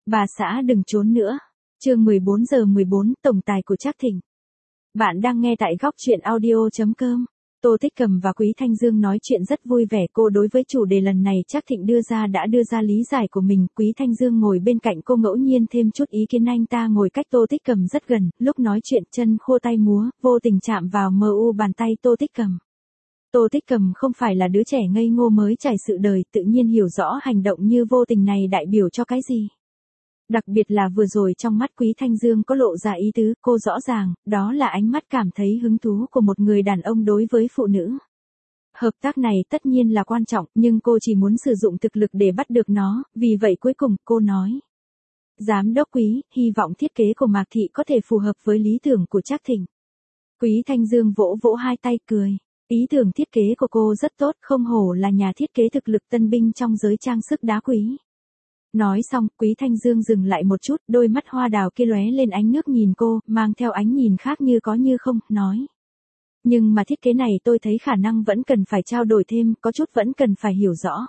Bà xã đừng trốn nữa. Chương 14:14 Tổng tài của Trác Thịnh. Bạn đang nghe tại góc truyện audio.com. Tô Tích Cầm và Quý Thanh Dương nói chuyện rất vui vẻ. Cô đối với chủ đề lần này Trác Thịnh đã đưa ra lý giải của mình. Quý Thanh Dương ngồi bên cạnh cô ngẫu nhiên thêm chút ý kiến. Anh ta ngồi cách Tô Tích Cầm rất gần, lúc nói chuyện chân khô tay múa, vô tình chạm vào bàn tay Tô Tích Cầm. Tô Tích Cầm không phải là đứa trẻ ngây ngô mới trải sự đời, tự nhiên hiểu rõ hành động như vô tình này đại biểu cho cái gì. Đặc biệt là vừa rồi trong mắt Quý Thanh Dương có lộ ra ý tứ, cô rõ ràng, đó là ánh mắt cảm thấy hứng thú của một người đàn ông đối với phụ nữ. Hợp tác này tất nhiên là quan trọng, nhưng cô chỉ muốn sử dụng thực lực để bắt được nó, vì vậy cuối cùng cô nói. Giám đốc Quý, hy vọng thiết kế của Mạc Thị có thể phù hợp với lý tưởng của Trác Thịnh. Quý Thanh Dương vỗ vỗ hai tay cười. Ý tưởng thiết kế của cô rất tốt, không hổ là nhà thiết kế thực lực tân binh trong giới trang sức đá quý. Nói xong, Quý Thanh Dương dừng lại một chút, đôi mắt hoa đào kia lóe lên ánh nước nhìn cô, mang theo ánh nhìn khác như có như không, nói. Nhưng mà thiết kế này tôi thấy khả năng vẫn cần phải trao đổi thêm, có chút vẫn cần phải hiểu rõ.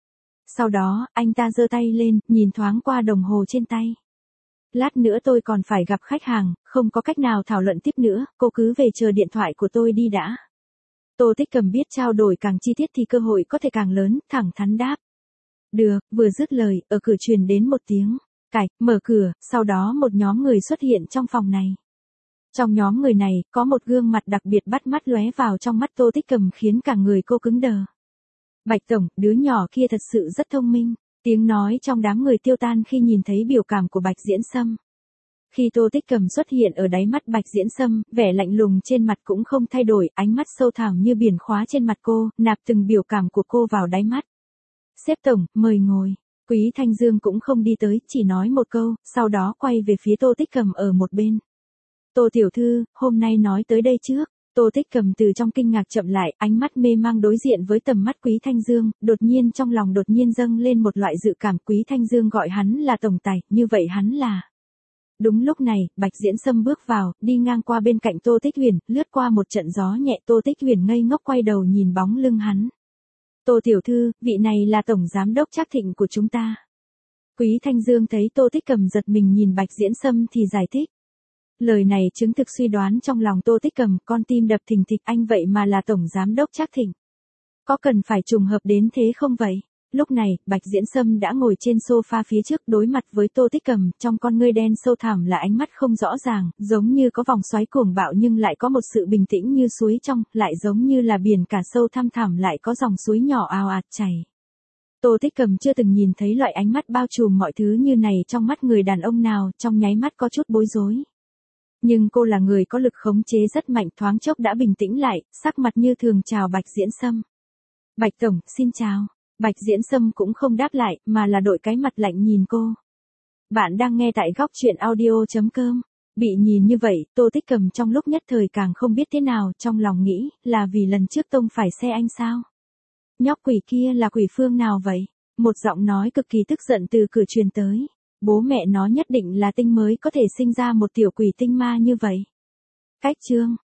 Sau đó, anh ta giơ tay lên, nhìn thoáng qua đồng hồ trên tay. Lát nữa tôi còn phải gặp khách hàng, không có cách nào thảo luận tiếp nữa, cô cứ về chờ điện thoại của tôi đi đã. Tô Tích Cầm biết trao đổi càng chi tiết thì cơ hội có thể càng lớn, thẳng thắn đáp. Được, vừa dứt lời, ở cửa truyền đến một tiếng cạch, mở cửa, sau đó một nhóm người xuất hiện trong phòng này. Trong nhóm người này, có một gương mặt đặc biệt bắt mắt lóe vào trong mắt Tô Tích Cầm khiến cả người cô cứng đờ. Bạch Tổng, đứa nhỏ kia thật sự rất thông minh, tiếng nói trong đám người tiêu tan khi nhìn thấy biểu cảm của Bạch Diễn Sâm. Khi Tô Tích Cầm xuất hiện ở đáy mắt Bạch Diễn Sâm, vẻ lạnh lùng trên mặt cũng không thay đổi, ánh mắt sâu thẳm như biển khóa trên mặt cô, nạp từng biểu cảm của cô vào đáy mắt. Sếp Tổng, mời ngồi. Quý Thanh Dương cũng không đi tới, chỉ nói một câu, sau đó quay về phía Tô Tích Cầm ở một bên. Tô tiểu thư, hôm nay nói tới đây trước. Tô Tích Cầm từ trong kinh ngạc chậm lại, ánh mắt mê mang đối diện với tầm mắt Quý Thanh Dương, đột nhiên trong lòng đột nhiên dâng lên một loại dự cảm. Quý Thanh Dương gọi hắn là tổng tài, như vậy hắn là... Đúng lúc này, Bạch Diễn Sâm bước vào, đi ngang qua bên cạnh Tô Tích Huyền, lướt qua một trận gió nhẹ. Tô Tích Huyền ngây ngốc quay đầu nhìn bóng lưng hắn. Tô tiểu thư, vị này là tổng giám đốc Trác Thịnh của chúng ta. Quý Thanh Dương thấy Tô Tích Cầm giật mình nhìn Bạch Diễn Sâm thì giải thích. Lời này chứng thực suy đoán trong lòng Tô Tích Cầm, con tim đập thình thịch, anh vậy mà là tổng giám đốc Trác Thịnh. Có cần phải trùng hợp đến thế không vậy? Lúc này, Bạch Diễn Sâm đã ngồi trên sofa phía trước đối mặt với Tô Tích Cầm, trong con ngươi đen sâu thẳm là ánh mắt không rõ ràng, giống như có vòng xoáy cuồng bạo nhưng lại có một sự bình tĩnh như suối trong, lại giống như là biển cả sâu thăm thẳm lại có dòng suối nhỏ ào ạt chảy. Tô Tích Cầm chưa từng nhìn thấy loại ánh mắt bao trùm mọi thứ như này trong mắt người đàn ông nào, trong nháy mắt có chút bối rối. Nhưng cô là người có lực khống chế rất mạnh, thoáng chốc đã bình tĩnh lại, sắc mặt như thường chào Bạch Diễn Sâm. Bạch Tổng, xin chào. Bạch Diễn Sâm cũng không đáp lại, mà là đội cái mặt lạnh nhìn cô. Bạn đang nghe tại góc truyện audio.com. Bị nhìn như vậy, Tô Tích Cầm trong lúc nhất thời càng không biết thế nào, trong lòng nghĩ, là vì lần trước tông phải xe anh sao? Nhóc quỷ kia là quỷ phương nào vậy? Một giọng nói cực kỳ tức giận từ cửa truyền tới. Bố mẹ nó nhất định là tinh mới có thể sinh ra một tiểu quỷ tinh ma như vậy. Cách chương.